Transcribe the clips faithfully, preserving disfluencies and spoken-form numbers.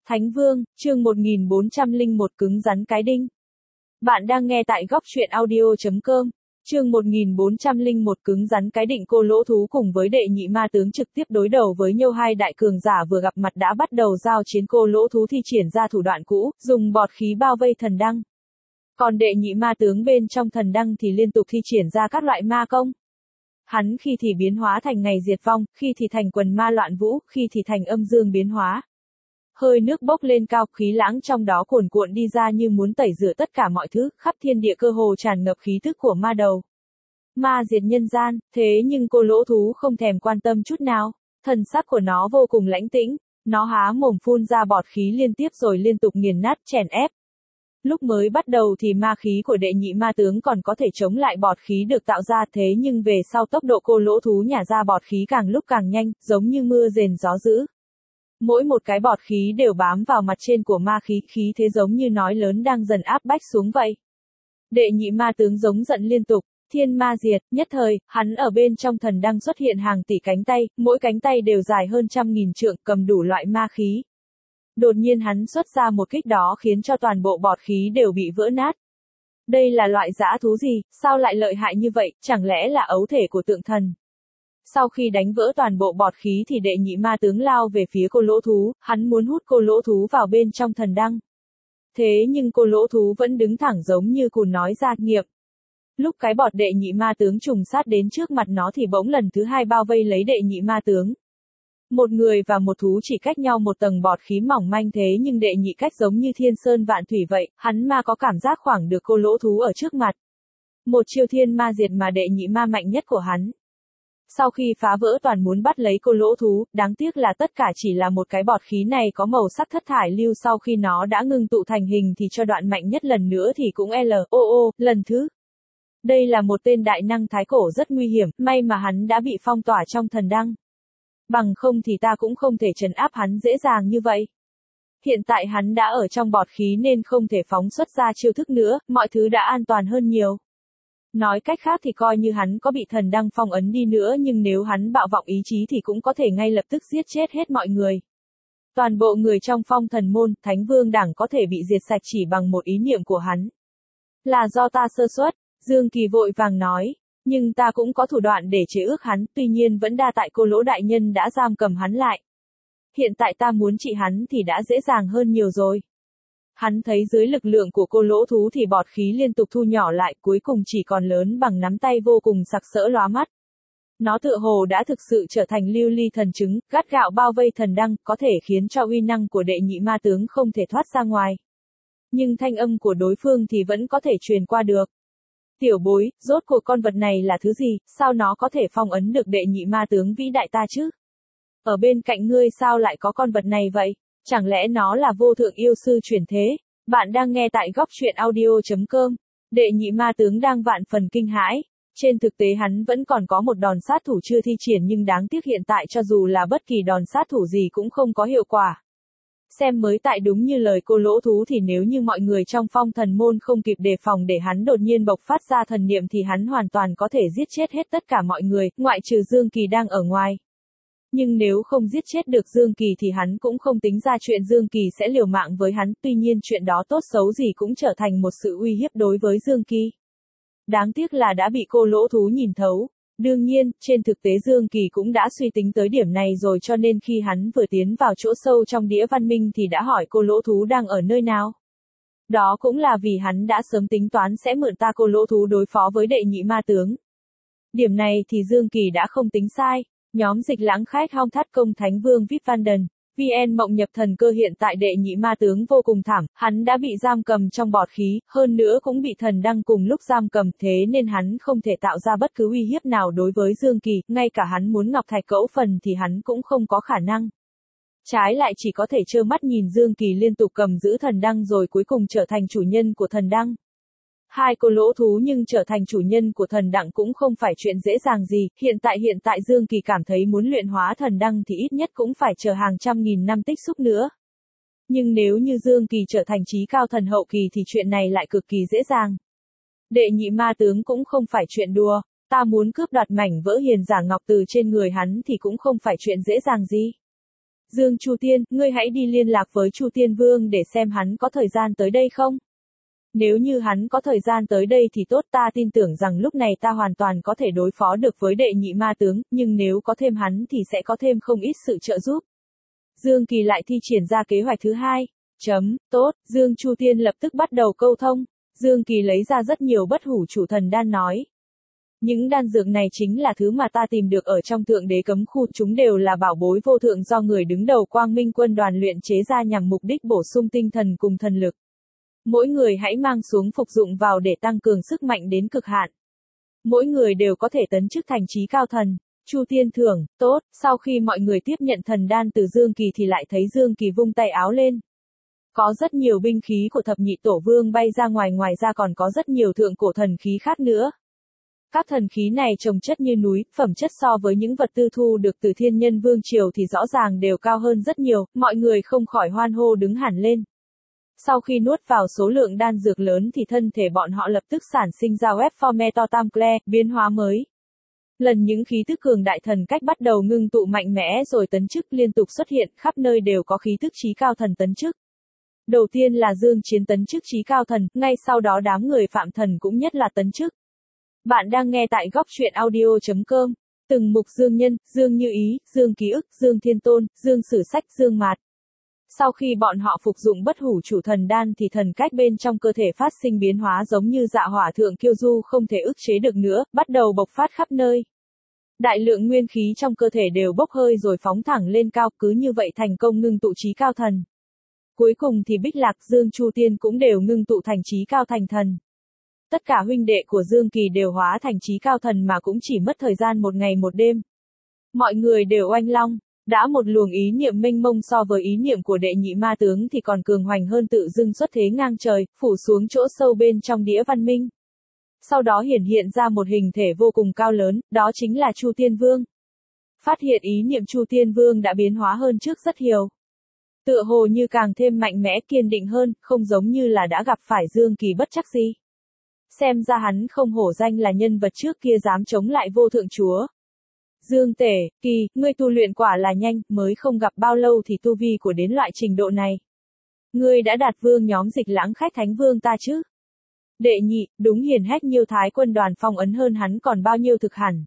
Thánh Vương, chương một nghìn bốn trăm lẻ một cứng rắn cái đinh. Bạn đang nghe tại góc truyện audio chấm com. Chương một nghìn bốn trăm lẻ một cứng rắn cái định. Cô Lỗ Thú cùng với đệ nhị ma tướng trực tiếp đối đầu với nhau. Hai đại cường giả vừa gặp mặt đã bắt đầu giao chiến. Cô Lỗ Thú thi triển ra thủ đoạn cũ, dùng bọt khí bao vây thần đăng. Còn đệ nhị ma tướng bên trong thần đăng thì liên tục thi triển ra các loại ma công. Hắn khi thì biến hóa thành ngày diệt vong, khi thì thành quần ma loạn vũ, khi thì thành âm dương biến hóa. Hơi nước bốc lên cao, khí lãng trong đó cuồn cuộn đi ra như muốn tẩy rửa tất cả mọi thứ, khắp thiên địa cơ hồ tràn ngập khí tức của ma đầu. Ma diệt nhân gian, thế nhưng cô Lỗ Thú không thèm quan tâm chút nào, thần sắc của nó vô cùng lãnh tĩnh, nó há mồm phun ra bọt khí liên tiếp rồi liên tục nghiền nát chèn ép. Lúc mới bắt đầu thì ma khí của đệ nhị ma tướng còn có thể chống lại bọt khí được tạo ra, thế nhưng về sau tốc độ cô Lỗ Thú nhả ra bọt khí càng lúc càng nhanh, giống như mưa rền gió dữ. Mỗi một cái bọt khí đều bám vào mặt trên của ma khí, khí thế giống như nói lớn đang dần áp bách xuống vậy. Đệ nhị ma tướng giống giận liên tục, thiên ma diệt, nhất thời, hắn ở bên trong thần đăng xuất hiện hàng tỷ cánh tay, mỗi cánh tay đều dài hơn trăm nghìn trượng, cầm đủ loại ma khí. Đột nhiên hắn xuất ra một kích đó khiến cho toàn bộ bọt khí đều bị vỡ nát. Đây là loại dã thú gì, sao lại lợi hại như vậy, chẳng lẽ là ấu thể của tượng thần? Sau khi đánh vỡ toàn bộ bọt khí thì đệ nhị ma tướng lao về phía cô Lỗ Thú, hắn muốn hút cô Lỗ Thú vào bên trong thần đăng. Thế nhưng cô Lỗ Thú vẫn đứng thẳng giống như cùn nói ra nghiệm. Lúc cái bọt đệ nhị ma tướng trùng sát đến trước mặt nó thì bỗng lần thứ hai bao vây lấy đệ nhị ma tướng. Một người và một thú chỉ cách nhau một tầng bọt khí mỏng manh, thế nhưng đệ nhị cách giống như thiên sơn vạn thủy vậy, hắn ma có cảm giác khoảng được cô Lỗ Thú ở trước mặt. Một chiêu thiên ma diệt mà đệ nhị ma mạnh nhất của hắn. Sau khi phá vỡ toàn muốn bắt lấy cô Lỗ Thú, đáng tiếc là tất cả chỉ là một cái bọt khí này có màu sắc thất thải lưu, sau khi nó đã ngưng tụ thành hình thì cho đoạn mạnh nhất lần nữa thì cũng L O O, lần thứ. Đây là một tên đại năng thái cổ rất nguy hiểm, may mà hắn đã bị phong tỏa trong thần đăng. Bằng không thì ta cũng không thể trấn áp hắn dễ dàng như vậy. Hiện tại hắn đã ở trong bọt khí nên không thể phóng xuất ra chiêu thức nữa, mọi thứ đã an toàn hơn nhiều. Nói cách khác thì coi như hắn có bị thần đăng phong ấn đi nữa nhưng nếu hắn bạo vọng ý chí thì cũng có thể ngay lập tức giết chết hết mọi người. Toàn bộ người trong phong thần môn, Thánh Vương đảng có thể bị diệt sạch chỉ bằng một ý niệm của hắn. Là do ta sơ suất, Dương Kỳ vội vàng nói, nhưng ta cũng có thủ đoạn để chế ước hắn, tuy nhiên vẫn đa tại cô Lỗ đại nhân đã giam cầm hắn lại. Hiện tại ta muốn trị hắn thì đã dễ dàng hơn nhiều rồi. Hắn thấy dưới lực lượng của cô Lỗ Thú thì bọt khí liên tục thu nhỏ lại, cuối cùng chỉ còn lớn bằng nắm tay, vô cùng sặc sỡ lóa mắt. Nó tựa hồ đã thực sự trở thành lưu ly thần trứng, gắt gạo bao vây thần đăng, có thể khiến cho uy năng của đệ nhị ma tướng không thể thoát ra ngoài. Nhưng thanh âm của đối phương thì vẫn có thể truyền qua được. Tiểu bối, rốt cuộc con vật này là thứ gì, sao nó có thể phong ấn được đệ nhị ma tướng vĩ đại ta chứ? Ở bên cạnh ngươi sao lại có con vật này vậy? Chẳng lẽ nó là vô thượng yêu sư chuyển thế? Bạn đang nghe tại góc truyện audio chấm com. Đệ nhị ma tướng đang vạn phần kinh hãi. Trên thực tế hắn vẫn còn có một đòn sát thủ chưa thi triển nhưng đáng tiếc hiện tại cho dù là bất kỳ đòn sát thủ gì cũng không có hiệu quả. Xem mới tại đúng như lời cô Lỗ Thú thì nếu như mọi người trong phong thần môn không kịp đề phòng để hắn đột nhiên bộc phát ra thần niệm thì hắn hoàn toàn có thể giết chết hết tất cả mọi người, ngoại trừ Dương Kỳ đang ở ngoài. Nhưng nếu không giết chết được Dương Kỳ thì hắn cũng không tính ra chuyện Dương Kỳ sẽ liều mạng với hắn, tuy nhiên chuyện đó tốt xấu gì cũng trở thành một sự uy hiếp đối với Dương Kỳ. Đáng tiếc là đã bị cô Lỗ Thú nhìn thấu. Đương nhiên, trên thực tế Dương Kỳ cũng đã suy tính tới điểm này rồi cho nên khi hắn vừa tiến vào chỗ sâu trong đĩa văn minh thì đã hỏi cô Lỗ Thú đang ở nơi nào. Đó cũng là vì hắn đã sớm tính toán sẽ mượn ta cô Lỗ Thú đối phó với đệ nhị ma tướng. Điểm này thì Dương Kỳ đã không tính sai. Nhóm dịch lãng khách hong thắt công Thánh Vương vê i pê Vanden, vê en mộng nhập thần cơ hiện tại đệ nhị ma tướng vô cùng thảm, hắn đã bị giam cầm trong bọt khí, hơn nữa cũng bị thần đăng cùng lúc giam cầm, thế nên hắn không thể tạo ra bất cứ uy hiếp nào đối với Dương Kỳ, ngay cả hắn muốn ngọc thạch cẫu phần thì hắn cũng không có khả năng. Trái lại chỉ có thể trơ mắt nhìn Dương Kỳ liên tục cầm giữ thần đăng rồi cuối cùng trở thành chủ nhân của thần đăng. Hai cô Lỗ Thú nhưng trở thành chủ nhân của thần đăng cũng không phải chuyện dễ dàng gì, hiện tại hiện tại Dương Kỳ cảm thấy muốn luyện hóa thần đăng thì ít nhất cũng phải chờ hàng trăm nghìn năm tích xúc nữa. Nhưng nếu như Dương Kỳ trở thành chí cao thần hậu kỳ thì chuyện này lại cực kỳ dễ dàng. Đệ nhị ma tướng cũng không phải chuyện đùa, ta muốn cướp đoạt mảnh vỡ hiền giả ngọc từ trên người hắn thì cũng không phải chuyện dễ dàng gì. Dương Chu Tiên, ngươi hãy đi liên lạc với Chu Tiên Vương để xem hắn có thời gian tới đây không? Nếu như hắn có thời gian tới đây thì tốt, ta tin tưởng rằng lúc này ta hoàn toàn có thể đối phó được với đệ nhị ma tướng, nhưng nếu có thêm hắn thì sẽ có thêm không ít sự trợ giúp. Dương Kỳ lại thi triển ra kế hoạch thứ hai. Chấm, tốt, Dương Chu Tiên lập tức bắt đầu câu thông. Dương Kỳ lấy ra rất nhiều bất hủ chủ thần đan nói. Những đan dược này chính là thứ mà ta tìm được ở trong thượng đế cấm khu, chúng đều là bảo bối vô thượng do người đứng đầu Quang Minh quân đoàn luyện chế ra nhằm mục đích bổ sung tinh thần cùng thần lực. Mỗi người hãy mang xuống phục dụng vào để tăng cường sức mạnh đến cực hạn. Mỗi người đều có thể tấn chức thành chí cao thần. Chu Tiên thưởng, tốt, sau khi mọi người tiếp nhận thần đan từ Dương Kỳ thì lại thấy Dương Kỳ vung tay áo lên. Có rất nhiều binh khí của thập nhị tổ vương bay ra ngoài, ngoài ra còn có rất nhiều thượng cổ thần khí khác nữa. Các thần khí này trồng chất như núi, phẩm chất so với những vật tư thu được từ Thiên Nhân Vương Triều thì rõ ràng đều cao hơn rất nhiều, mọi người không khỏi hoan hô đứng hẳn lên. Sau khi nuốt vào số lượng đan dược lớn thì thân thể bọn họ lập tức sản sinh ra web Formeto Tamcle, biến hóa mới. Lần những khí tức cường đại thần cách bắt đầu ngưng tụ mạnh mẽ rồi tấn chức liên tục xuất hiện, khắp nơi đều có khí tức chí cao thần tấn chức. Đầu tiên là Dương Chiến tấn chức chí cao thần, ngay sau đó đám người Phạm Thần cũng nhất là tấn chức. Bạn đang nghe tại góc truyện audio chấm com. Từng mục Dương Nhân, Dương Như Ý, Dương Ký Ức, Dương Thiên Tôn, Dương Sử Sách, Dương Mạt. Sau khi bọn họ phục dụng bất hủ chủ thần đan thì thần cách bên trong cơ thể phát sinh biến hóa giống như dạ hỏa thượng kiêu du không thể ức chế được nữa, bắt đầu bộc phát khắp nơi. Đại lượng nguyên khí trong cơ thể đều bốc hơi rồi phóng thẳng lên cao, cứ như vậy thành công ngưng tụ chí cao thần. Cuối cùng thì Bích Lạc, Dương Chu Tiên cũng đều ngưng tụ thành chí cao thành thần. Tất cả huynh đệ của Dương Kỳ đều hóa thành chí cao thần mà cũng chỉ mất thời gian một ngày một đêm. Mọi người đều oanh long, đã một luồng ý niệm mênh mông so với ý niệm của đệ nhị ma tướng thì còn cường hoành hơn, tự dưng xuất thế ngang trời, phủ xuống chỗ sâu bên trong đĩa văn minh. Sau đó hiển hiện ra một hình thể vô cùng cao lớn, đó chính là Chu Tiên Vương. Phát hiện ý niệm Chu Tiên Vương đã biến hóa hơn trước rất nhiều. Tựa hồ như càng thêm mạnh mẽ kiên định hơn, không giống như là đã gặp phải Dương Kỳ bất chắc gì. Xem ra hắn không hổ danh là nhân vật trước kia dám chống lại vô thượng chúa. Dương Tể, Kỳ, ngươi tu luyện quả là nhanh, mới không gặp bao lâu thì tu vi của đến loại trình độ này. Ngươi đã đạt vương nhóm Dịch Lãng khách thánh vương ta chứ? Đệ nhị, đúng hiển hách nhiêu thái quân đoàn phong ấn hơn hắn còn bao nhiêu thực hẳn.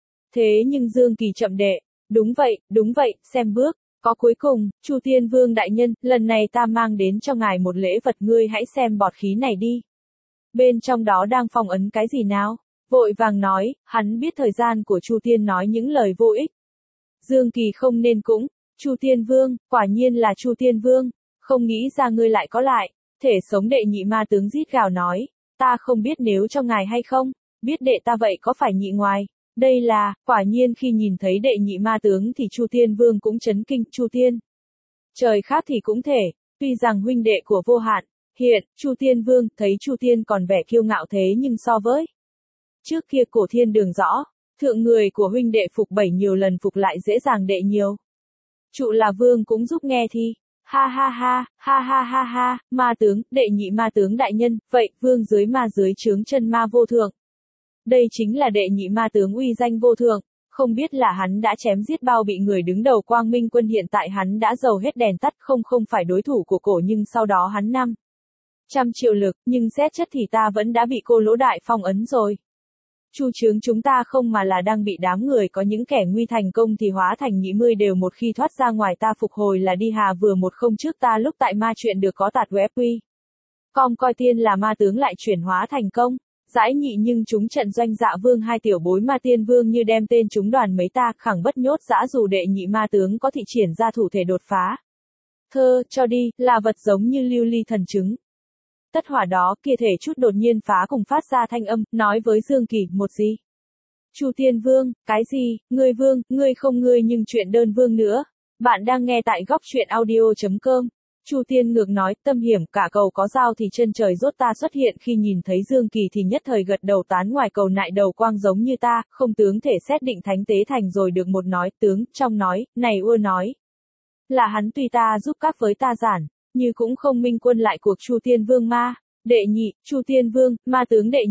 Thế nhưng Dương Kỳ chậm đệ, đúng vậy, đúng vậy, xem bước. Có cuối cùng, Chu Tiên Vương đại nhân, lần này ta mang đến cho ngài một lễ vật, ngươi hãy xem bọt khí này đi. Bên trong đó đang phong ấn cái gì nào? Vội vàng nói, hắn biết thời gian của Chu Tiên nói những lời vô ích. Dương Kỳ không nên cũng, Chu Tiên Vương, quả nhiên là Chu Tiên Vương, không nghĩ ra ngươi lại có lại. Thể sống đệ nhị ma tướng rít gào nói, ta không biết nếu cho ngài hay không, biết đệ ta vậy có phải nhị ngoài. Đây là, quả nhiên khi nhìn thấy đệ nhị ma tướng thì Chu Tiên Vương cũng chấn kinh, Chu Tiên. Trời khác thì cũng thể, tuy rằng huynh đệ của vô hạn, hiện, Chu Tiên Vương thấy Chu Tiên còn vẻ kiêu ngạo thế nhưng so với trước kia cổ thiên đường rõ, thượng người của huynh đệ phục bảy nhiều lần phục lại dễ dàng đệ nhiều. Trụ là vương cũng giúp nghe thi. Ha ha ha, ha ha ha ha, ma tướng, đệ nhị ma tướng đại nhân, vậy, vương dưới ma dưới trướng chân ma vô thượng. Đây chính là đệ nhị ma tướng uy danh vô thượng, không biết là hắn đã chém giết bao bị người đứng đầu Quang Minh quân, hiện tại hắn đã dầu hết đèn tắt, không không phải đối thủ của cổ, nhưng sau đó hắn năm trăm triệu lực, nhưng xét chất thì ta vẫn đã bị cô lỗ đại phong ấn rồi. Chu trướng chúng ta không mà là đang bị đám người có những kẻ nguy thành công thì hóa thành nhị mươi đều, một khi thoát ra ngoài ta phục hồi là đi hà vừa một không trước ta lúc tại ma chuyện được có tạt web quy. Com coi tiên là ma tướng lại chuyển hóa thành công. Giải nhị nhưng chúng trận doanh dạ vương hai tiểu bối ma tiên vương như đem tên chúng đoàn mấy ta khẳng bất nhốt dã, dù đệ nhị ma tướng có thị triển ra thủ thể đột phá. Thơ, cho đi, là vật giống như lưu ly thần trứng. Tất hỏa đó kia thể chút đột nhiên phá cùng phát ra thanh âm, nói với Dương Kỳ, một gì? Chu Tiên Vương, cái gì, ngươi vương, ngươi không ngươi nhưng chuyện đơn vương nữa. Bạn đang nghe tại góc truyện audio chấm com. Chu Tiên ngược nói, tâm hiểm, cả cầu có dao thì chân trời rốt, ta xuất hiện khi nhìn thấy Dương Kỳ thì nhất thời gật đầu tán, ngoài cầu nại đầu quang giống như ta, không tướng thể xét định thánh tế thành rồi được một nói, tướng, trong nói, này ưa nói. Là hắn tùy ta giúp các với ta giản, như cũng không minh quân lại cuộc Chu Tiên Vương ma, đệ nhị, Chu Tiên Vương, ma tướng đệ nhị,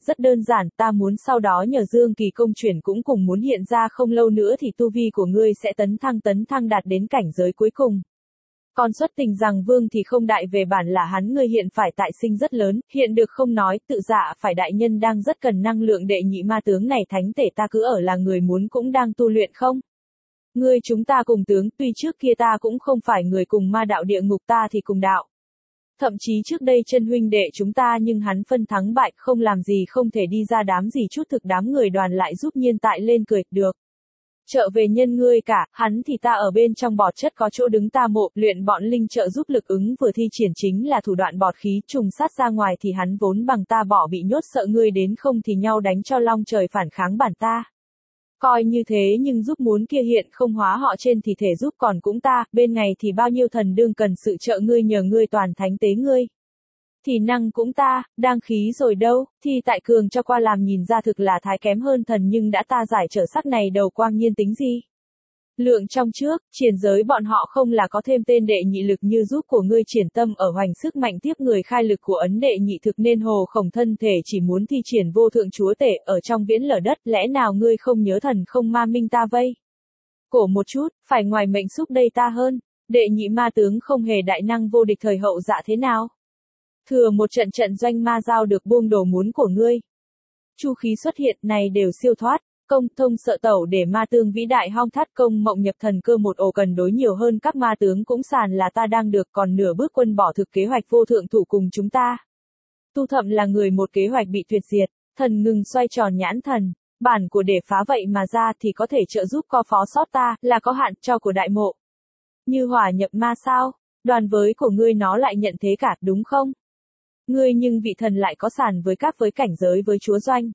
rất đơn giản, ta muốn sau đó nhờ Dương Kỳ công chuyển cũng cùng muốn hiện ra không lâu nữa thì tu vi của ngươi sẽ tấn thăng tấn thăng đạt đến cảnh giới cuối cùng. Còn xuất tình rằng vương thì không đại về bản là hắn ngươi hiện phải tại sinh rất lớn, hiện được không nói, tự dạ phải đại nhân đang rất cần năng lượng đệ nhị ma tướng này thánh tể ta cứ ở là người muốn cũng đang tu luyện không? Ngươi chúng ta cùng tướng, tuy trước kia ta cũng không phải người cùng ma đạo địa ngục ta thì cùng đạo. Thậm chí trước đây chân huynh đệ chúng ta nhưng hắn phân thắng bại không làm gì không thể đi ra đám gì chút thực đám người đoàn lại giúp nhiên tại lên cười, được. Trợ về nhân ngươi cả, hắn thì ta ở bên trong bọt chất có chỗ đứng ta mộ, luyện bọn linh trợ giúp lực ứng vừa thi triển chính là thủ đoạn bọt khí trùng sát ra ngoài thì hắn vốn bằng ta bỏ bị nhốt sợ ngươi đến không thì nhau đánh cho long trời phản kháng bản ta. Coi như thế nhưng giúp muốn kia hiện không hóa họ trên thì thể giúp còn cũng ta, bên ngày thì bao nhiêu thần đương cần sự trợ ngươi nhờ ngươi toàn thánh tế ngươi. Thì năng cũng ta, đang khí rồi đâu, thì tại cường cho qua làm nhìn ra thực là thái kém hơn thần nhưng đã ta giải trở sắc này đầu quang nhiên tính gì. Lượng trong trước, triển giới bọn họ không là có thêm tên đệ nhị lực như giúp của ngươi triển tâm ở hoành sức mạnh tiếp người khai lực của ấn đệ nhị thực nên hồ khổng thân thể chỉ muốn thi triển vô thượng chúa tể ở trong viễn lở đất lẽ nào ngươi không nhớ thần không ma minh ta vây. Cổ một chút, phải ngoài mệnh xúc đây ta hơn, đệ nhị ma tướng không hề đại năng vô địch thời hậu dạ thế nào. Thừa một trận trận doanh ma giao được buông đồ muốn của ngươi. Chu khí xuất hiện này đều siêu thoát. Công thông sợ tẩu để ma tướng vĩ đại hong thắt công mộng nhập thần cơ một ổ cần đối nhiều hơn các ma tướng cũng sàn là ta đang được còn nửa bước quân bỏ thực kế hoạch vô thượng thủ cùng chúng ta. Tu thậm là người một kế hoạch bị tuyệt diệt, thần ngừng xoay tròn nhãn thần, bản của để phá vậy mà ra thì có thể trợ giúp co phó sót ta là có hạn cho của đại mộ. Như hỏa nhập ma sao, đoàn với của ngươi nó lại nhận thế cả đúng không? Ngươi nhưng vị thần lại có sàn với các với cảnh giới với chúa doanh.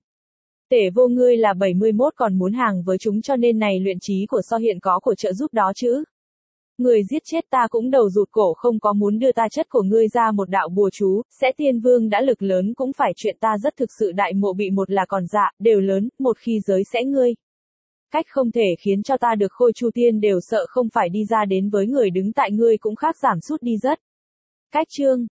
Tể vô ngươi là bảy mươi mốt còn muốn hàng với chúng cho nên này luyện trí của so hiện có của trợ giúp đó chứ. Người giết chết ta cũng đầu rụt cổ không có muốn đưa ta chất của ngươi ra một đạo bùa chú, sẽ tiên vương đã lực lớn cũng phải chuyện ta rất thực sự đại mộ bị một là còn dạ, đều lớn, một khi giới sẽ ngươi. Cách không thể khiến cho ta được khôi chu tiên đều sợ không phải đi ra đến với người đứng tại ngươi cũng khác giảm sút đi rất. Cách chương